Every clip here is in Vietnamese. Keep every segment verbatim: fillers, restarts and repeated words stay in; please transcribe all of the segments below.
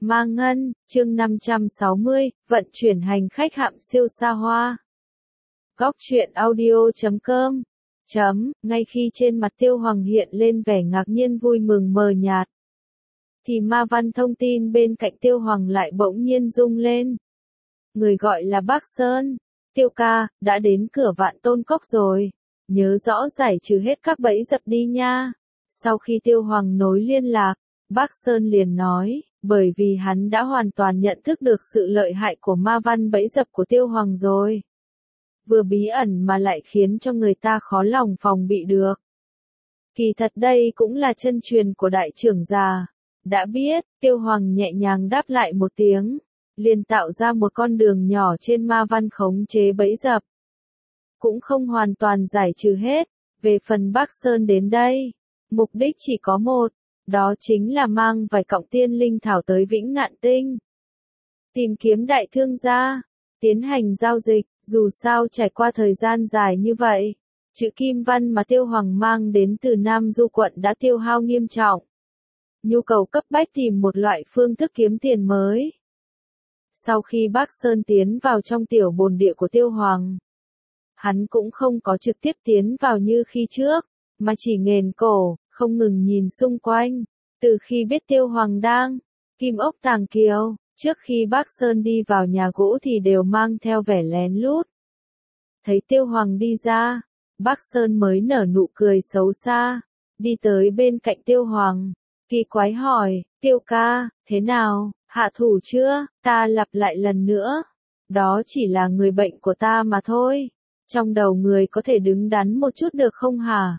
Ma Ngân, chương năm trăm sáu mươi, vận chuyển hành khách hạm siêu xa hoa. Góc truyện audio chấm com chấm, ngay khi trên mặt Tiêu Hoàng hiện lên vẻ ngạc nhiên vui mừng mờ nhạt, thì ma văn thông tin bên cạnh Tiêu Hoàng lại bỗng nhiên rung lên. Người gọi là Bác Sơn, Tiêu ca, đã đến cửa Vạn Tôn Cốc rồi, nhớ rõ giải trừ hết các bẫy dập đi nha. Sau khi Tiêu Hoàng nối liên lạc, Bác Sơn liền nói, bởi vì hắn đã hoàn toàn nhận thức được sự lợi hại của ma văn bẫy dập của Tiêu Hoàng rồi. Vừa bí ẩn mà lại khiến cho người ta khó lòng phòng bị được. Kỳ thật đây cũng là chân truyền của đại trưởng già. Đã biết, Tiêu Hoàng nhẹ nhàng đáp lại một tiếng, liền tạo ra một con đường nhỏ trên ma văn khống chế bẫy dập. Cũng không hoàn toàn giải trừ hết, về phần Bác Sơn đến đây, mục đích chỉ có một, đó chính là mang vài cọng tiên linh thảo tới Vĩnh Ngạn Tinh. Tìm kiếm đại thương gia, tiến hành giao dịch, dù sao trải qua thời gian dài như vậy, chữ kim văn mà Tiêu Hoàng mang đến từ Nam Du quận đã tiêu hao nghiêm trọng. Nhu cầu cấp bách tìm một loại phương thức kiếm tiền mới. Sau khi Bác Sơn tiến vào trong tiểu bồn địa của Tiêu Hoàng, hắn cũng không có trực tiếp tiến vào như khi trước, mà chỉ nghền cổ, không ngừng nhìn xung quanh. Từ khi biết Tiêu Hoàng đang kim ốc tàng kiều, trước khi Bác Sơn đi vào nhà gỗ thì đều mang theo vẻ lén lút. Thấy Tiêu Hoàng đi ra, Bác Sơn mới nở nụ cười xấu xa, đi tới bên cạnh Tiêu Hoàng, kỳ quái hỏi, Tiêu ca, thế nào, hạ thủ chưa? Ta lặp lại lần nữa, đó chỉ là người bệnh của ta mà thôi, trong đầu người có thể đứng đắn một chút được không hả?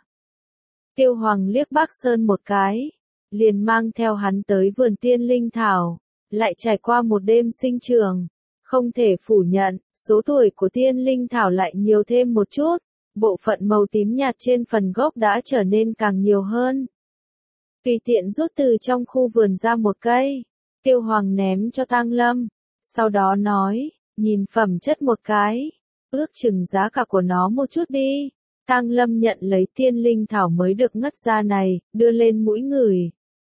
Tiêu Hoàng liếc Bác Sơn một cái, liền mang theo hắn tới vườn tiên linh thảo, lại trải qua một đêm sinh trường. Không thể phủ nhận, số tuổi của tiên linh thảo lại nhiều thêm một chút, bộ phận màu tím nhạt trên phần gốc đã trở nên càng nhiều hơn. Tùy tiện rút từ trong khu vườn ra một cây, Tiêu Hoàng ném cho Tang Lâm, sau đó nói, nhìn phẩm chất một cái, ước chừng giá cả của nó một chút đi. Tang Lâm nhận lấy tiên linh thảo mới được ngất ra này, đưa lên mũi ngửi.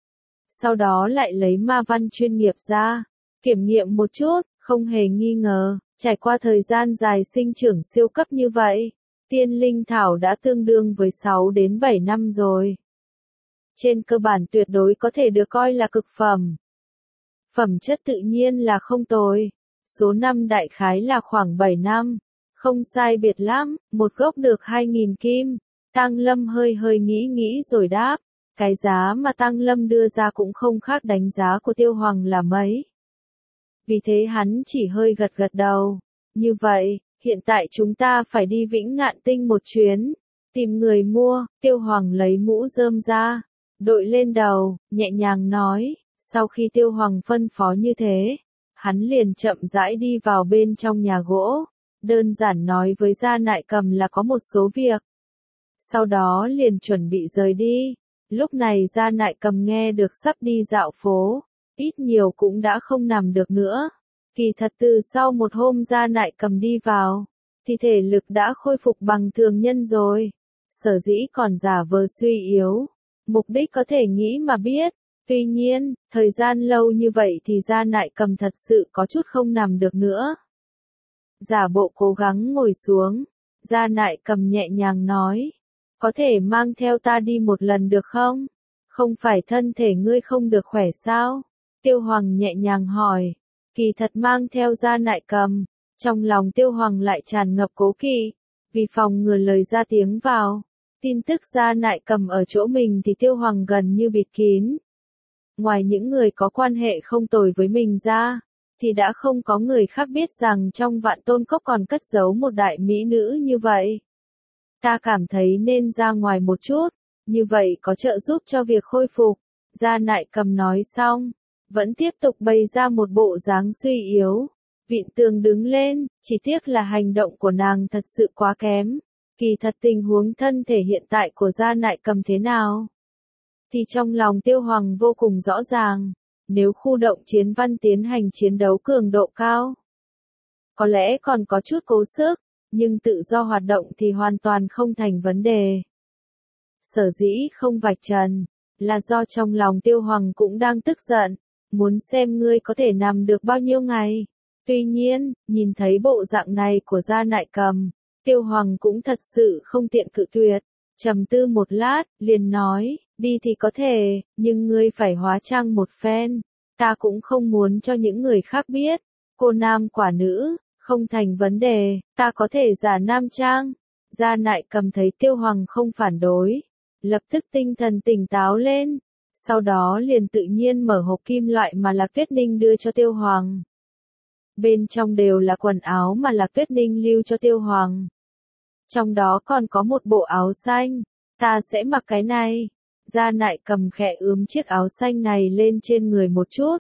Sau đó lại lấy ma văn chuyên nghiệp ra, kiểm nghiệm một chút, không hề nghi ngờ, trải qua thời gian dài sinh trưởng siêu cấp như vậy, tiên linh thảo đã tương đương với sáu đến bảy năm rồi. Trên cơ bản tuyệt đối có thể được coi là cực phẩm. Phẩm chất tự nhiên là không tồi, số năm đại khái là khoảng bảy năm, không sai biệt lắm, một gốc được hai nghìn kim. Tang Lâm hơi hơi nghĩ nghĩ rồi đáp, cái giá mà Tang Lâm đưa ra cũng không khác đánh giá của Tiêu Hoàng là mấy. Vì thế hắn chỉ hơi gật gật đầu. Như vậy, hiện tại chúng ta phải đi Vĩnh Ngạn Tinh một chuyến, tìm người mua. Tiêu Hoàng lấy mũ rơm ra, đội lên đầu, nhẹ nhàng nói. Sau khi Tiêu Hoàng phân phó như thế, hắn liền chậm rãi đi vào bên trong nhà gỗ, đơn giản nói với Gia Nại Cầm là có một số việc. Sau đó liền chuẩn bị rời đi. Lúc này Gia Nại Cầm nghe được sắp đi dạo phố, ít nhiều cũng đã không nằm được nữa. Kỳ thật từ sau một hôm Gia Nại Cầm đi vào, thì thể lực đã khôi phục bằng thường nhân rồi. Sở dĩ còn giả vờ suy yếu, mục đích có thể nghĩ mà biết. Tuy nhiên, thời gian lâu như vậy thì Gia Nại Cầm thật sự có chút không nằm được nữa. Giả bộ cố gắng ngồi xuống, Gia Nại Cầm nhẹ nhàng nói, có thể mang theo ta đi một lần được không? Không phải thân thể ngươi không được khỏe sao? Tiêu Hoàng nhẹ nhàng hỏi. Kỳ thật mang theo Gia Nại Cầm, trong lòng Tiêu Hoàng lại tràn ngập cố kỵ, vì phòng ngừa lời ra tiếng vào. Tin tức Gia Nại Cầm ở chỗ mình thì Tiêu Hoàng gần như bịt kín. Ngoài những người có quan hệ không tồi với mình ra, thì đã không có người khác biết rằng trong Vạn Tôn Cốc còn cất giấu một đại mỹ nữ như vậy. Ta cảm thấy nên ra ngoài một chút, như vậy có trợ giúp cho việc khôi phục. Gia Nại Cầm nói xong, vẫn tiếp tục bày ra một bộ dáng suy yếu, vịn tường đứng lên, chỉ tiếc là hành động của nàng thật sự quá kém. Kỳ thật tình huống thân thể hiện tại của Gia Nại Cầm thế nào, thì trong lòng Tiêu Hoàng vô cùng rõ ràng. Nếu khu động chiến văn tiến hành chiến đấu cường độ cao, có lẽ còn có chút cố sức, nhưng tự do hoạt động thì hoàn toàn không thành vấn đề. Sở dĩ không vạch trần, là do trong lòng Tiêu Hoàng cũng đang tức giận, muốn xem ngươi có thể nằm được bao nhiêu ngày. Tuy nhiên, nhìn thấy bộ dạng này của Gia Nại Cầm, Tiêu Hoàng cũng thật sự không tiện cự tuyệt. Trầm tư một lát, liền nói, đi thì có thể, nhưng ngươi phải hóa trang một phen. Ta cũng không muốn cho những người khác biết. Cô nam quả nữ, không thành vấn đề, ta có thể giả nam trang. Gia Nại Cầm thấy Tiêu Hoàng không phản đối, lập tức tinh thần tỉnh táo lên. Sau đó liền tự nhiên mở hộp kim loại mà Lạc Tuyết Ninh đưa cho Tiêu Hoàng. Bên trong đều là quần áo mà Lạc Tuyết Ninh lưu cho Tiêu Hoàng. Trong đó còn có một bộ áo xanh, ta sẽ mặc cái này. Gia Nại Cầm khẽ ướm chiếc áo xanh này lên trên người một chút.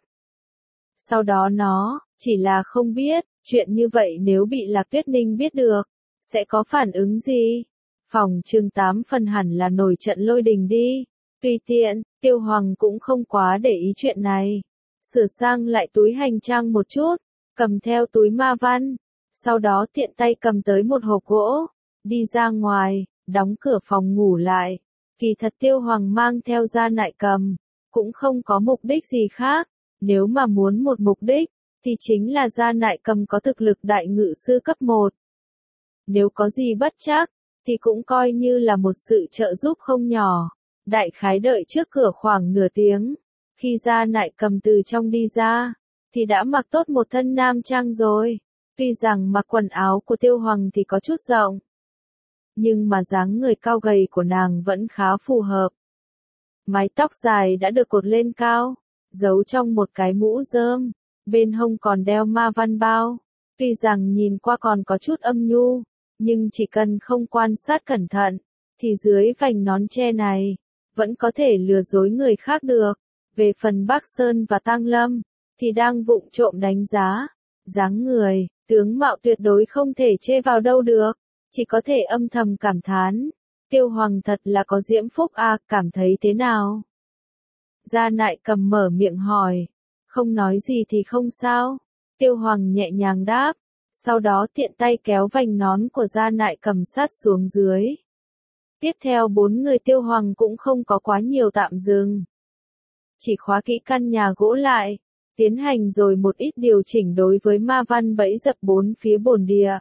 Sau đó nó, chỉ là không biết, chuyện như vậy nếu bị Lạc Tuyết Ninh biết được, sẽ có phản ứng gì? Phòng chương tám phần hẳn là nổi trận lôi đình đi. Tùy tiện, Tiêu Hoàng cũng không quá để ý chuyện này. Sửa sang lại túi hành trang một chút, cầm theo túi ma văn, sau đó tiện tay cầm tới một hộp gỗ, đi ra ngoài, đóng cửa phòng ngủ lại. Kỳ thật Tiêu Hoàng mang theo Gia Nại Cầm, cũng không có mục đích gì khác, nếu mà muốn một mục đích, thì chính là Gia Nại Cầm có thực lực đại ngự sư cấp một. Nếu có gì bất trắc, thì cũng coi như là một sự trợ giúp không nhỏ. Đại khái đợi trước cửa khoảng nửa tiếng, khi Gia Nại Cầm từ trong đi ra, thì đã mặc tốt một thân nam trang rồi. Tuy rằng mặc quần áo của Tiêu Hoàng thì có chút rộng, nhưng mà dáng người cao gầy của nàng vẫn khá phù hợp. Mái tóc dài đã được cột lên cao, giấu trong một cái mũ rơm, bên hông còn đeo ma văn bao. Tuy rằng nhìn qua còn có chút âm nhu, nhưng chỉ cần không quan sát cẩn thận, thì dưới vành nón che này, vẫn có thể lừa dối người khác được. Về phần Bắc Sơn và Tang Lâm, thì đang vụng trộm đánh giá. Dáng người, tướng mạo tuyệt đối không thể chê vào đâu được, chỉ có thể âm thầm cảm thán. Tiêu Hoàng thật là có diễm phúc à, cảm thấy thế nào? Gia Nại Cầm mở miệng hỏi, không nói gì thì không sao. Tiêu Hoàng nhẹ nhàng đáp, sau đó tiện tay kéo vành nón của Gia Nại Cầm sát xuống dưới. Tiếp theo bốn người Tiêu Hoàng cũng không có quá nhiều tạm dừng. Chỉ khóa kỹ căn nhà gỗ lại, tiến hành rồi một ít điều chỉnh đối với ma văn bẫy dập bốn phía bồn địa.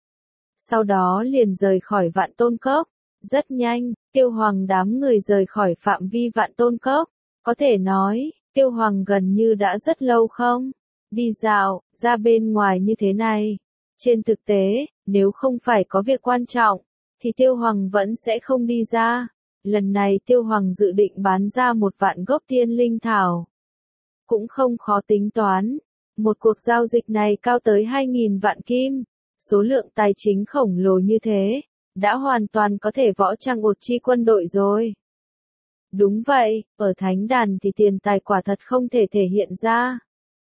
Sau đó liền rời khỏi Vạn Tôn Cốc. Rất nhanh, Tiêu Hoàng đám người rời khỏi phạm vi Vạn Tôn Cốc. Có thể nói, Tiêu Hoàng gần như đã rất lâu không đi dạo, ra bên ngoài như thế này. Trên thực tế, nếu không phải có việc quan trọng, thì Tiêu Hoàng vẫn sẽ không đi ra. Lần này Tiêu Hoàng dự định bán ra một vạn gốc thiên linh thảo. Cũng không khó tính toán. Một cuộc giao dịch này cao tới hai nghìn vạn kim. Số lượng tài chính khổng lồ như thế, đã hoàn toàn có thể võ trang một chi quân đội rồi. Đúng vậy, ở thánh đàn thì tiền tài quả thật không thể thể hiện ra.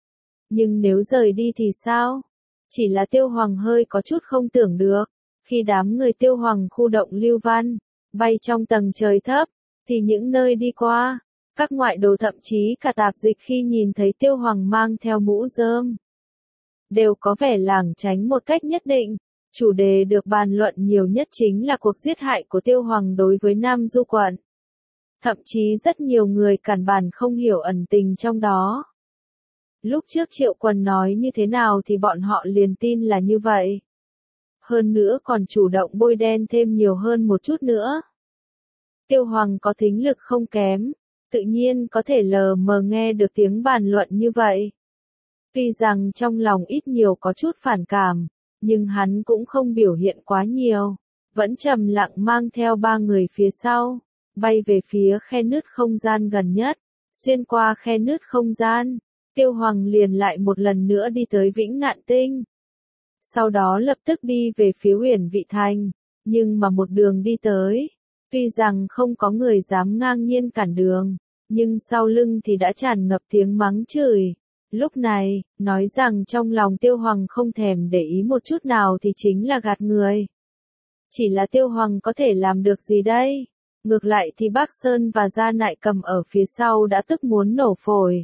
Nhưng nếu rời đi thì sao? Chỉ là Tiêu Hoàng hơi có chút không tưởng được. Khi đám người Tiêu Hoàng khu động lưu văn, bay trong tầng trời thấp, thì những nơi đi qua, các ngoại đồ thậm chí cả tạp dịch khi nhìn thấy Tiêu Hoàng mang theo mũ rơm, đều có vẻ lảng tránh một cách nhất định. Chủ đề được bàn luận nhiều nhất chính là cuộc giết hại của Tiêu Hoàng đối với Nam Du quận. Thậm chí rất nhiều người cản bản không hiểu ẩn tình trong đó. Lúc trước Triệu Quần nói như thế nào thì bọn họ liền tin là như vậy. Hơn nữa còn chủ động bôi đen thêm nhiều hơn một chút nữa. Tiêu Hoàng có thính lực không kém, tự nhiên có thể lờ mờ nghe được tiếng bàn luận như vậy. Tuy rằng trong lòng ít nhiều có chút phản cảm, nhưng hắn cũng không biểu hiện quá nhiều, vẫn trầm lặng mang theo ba người phía sau, bay về phía khe nứt không gian gần nhất. Xuyên qua khe nứt không gian, Tiêu Hoàng liền lại một lần nữa đi tới Vĩnh Ngạn Tinh. Sau đó lập tức đi về phía Huyền Vị Thành, nhưng mà một đường đi tới, tuy rằng không có người dám ngang nhiên cản đường, nhưng sau lưng thì đã tràn ngập tiếng mắng chửi. Lúc này, nói rằng trong lòng Tiêu Hoàng không thèm để ý một chút nào thì chính là gạt người. Chỉ là Tiêu Hoàng có thể làm được gì đây? Ngược lại thì Bắc Sơn và Gia Nại Cầm ở phía sau đã tức muốn nổ phổi.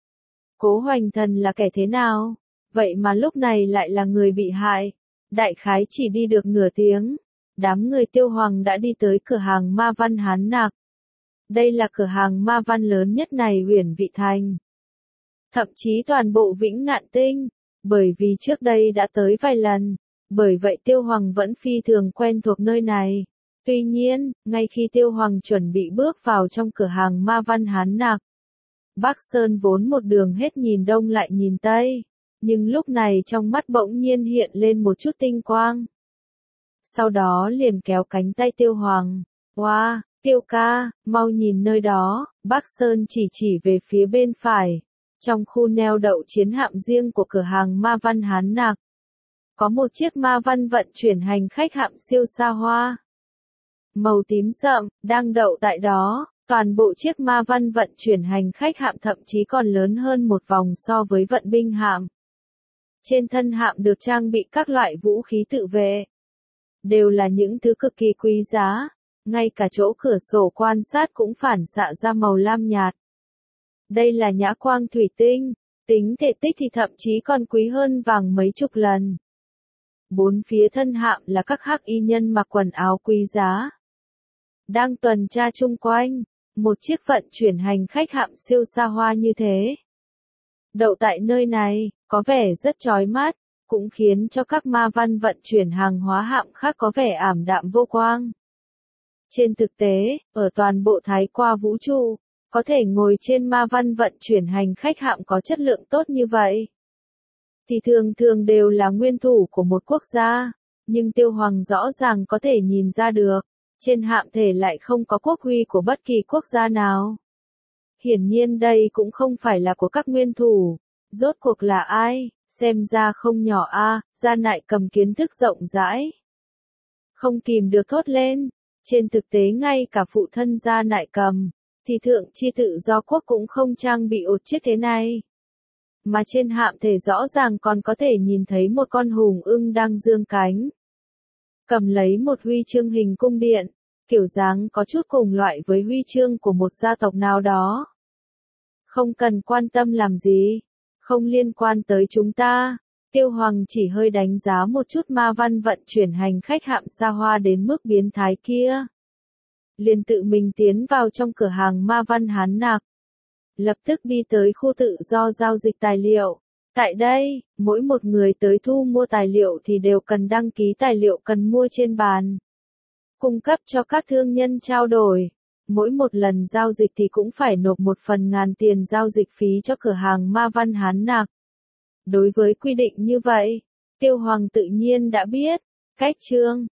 Cố Hoành Thần là kẻ thế nào? Vậy mà lúc này lại là người bị hại. Đại khái chỉ đi được nửa tiếng, đám người Tiêu Hoàng đã đi tới cửa hàng ma văn Hán Nạc. Đây là cửa hàng ma văn lớn nhất này Huyền Vị Thành. thậm chí toàn bộ Vĩnh Ngạn Tinh, bởi vì trước đây đã tới vài lần, bởi vậy Tiêu Hoàng vẫn phi thường quen thuộc nơi này. Tuy nhiên, ngay khi Tiêu Hoàng chuẩn bị bước vào trong cửa hàng Ma Văn Hán Nạc, Bắc Sơn vốn một đường hết nhìn đông lại nhìn tây, nhưng lúc này trong mắt bỗng nhiên hiện lên một chút tinh quang. Sau đó liền kéo cánh tay Tiêu Hoàng, "Wow, Tiêu ca, mau nhìn nơi đó." Bắc Sơn chỉ chỉ về phía bên phải, trong khu neo đậu chiến hạm riêng của cửa hàng Ma Văn Hán Nạc, có một chiếc ma văn vận chuyển hành khách hạm siêu xa hoa, màu tím sậm, đang đậu tại đó. Toàn bộ chiếc ma văn vận chuyển hành khách hạm thậm chí còn lớn hơn một vòng so với vận binh hạm. Trên thân hạm được trang bị các loại vũ khí tự vệ, đều là những thứ cực kỳ quý giá, ngay cả chỗ cửa sổ quan sát cũng phản xạ ra màu lam nhạt. Đây là nhã quang thủy tinh, tính thể tích thì thậm chí còn quý hơn vàng mấy chục lần. Bốn phía thân hạm là các hắc y nhân mặc quần áo quý giá, đang tuần tra chung quanh. Một chiếc vận chuyển hành khách hạm siêu xa hoa như thế, đậu tại nơi này, có vẻ rất chói mắt, cũng khiến cho các ma văn vận chuyển hàng hóa hạm khác có vẻ ảm đạm vô quang. Trên thực tế, ở toàn bộ thái qua vũ trụ, có thể ngồi trên ma văn vận chuyển hành khách hạm có chất lượng tốt như vậy, thì thường thường đều là nguyên thủ của một quốc gia, nhưng Tiêu Hoàng rõ ràng có thể nhìn ra được. Trên hạm thể lại không có quốc huy của bất kỳ quốc gia nào. Hiển nhiên đây cũng không phải là của các nguyên thủ. Rốt cuộc là ai? Xem ra không nhỏ a. Gia Nại Cầm kiến thức rộng rãi, không kìm được thốt lên. Trên thực tế ngay cả phụ thân Gia Nại Cầm, thì thượng chi tự do quốc cũng không trang bị ột chiếc thế này. Mà trên hạm thể rõ ràng còn có thể nhìn thấy một con hùng ưng đang dương cánh, cầm lấy một huy chương hình cung điện, kiểu dáng có chút cùng loại với huy chương của một gia tộc nào đó. Không cần quan tâm làm gì, không liên quan tới chúng ta. Tiêu Hoàng chỉ hơi đánh giá một chút ma văn vận chuyển hành khách hạm xa hoa đến mức biến thái kia, liền tự mình tiến vào trong cửa hàng Ma Văn Hán Nạc, lập tức đi tới khu tự do giao dịch tài liệu. Tại đây, mỗi một người tới thu mua tài liệu thì đều cần đăng ký tài liệu cần mua trên bàn, cung cấp cho các thương nhân trao đổi. Mỗi một lần giao dịch thì cũng phải nộp một phần ngàn tiền giao dịch phí cho cửa hàng Ma Văn Hán Nạc. Đối với quy định như vậy, Tiêu Hoàng tự nhiên đã biết. Cách chương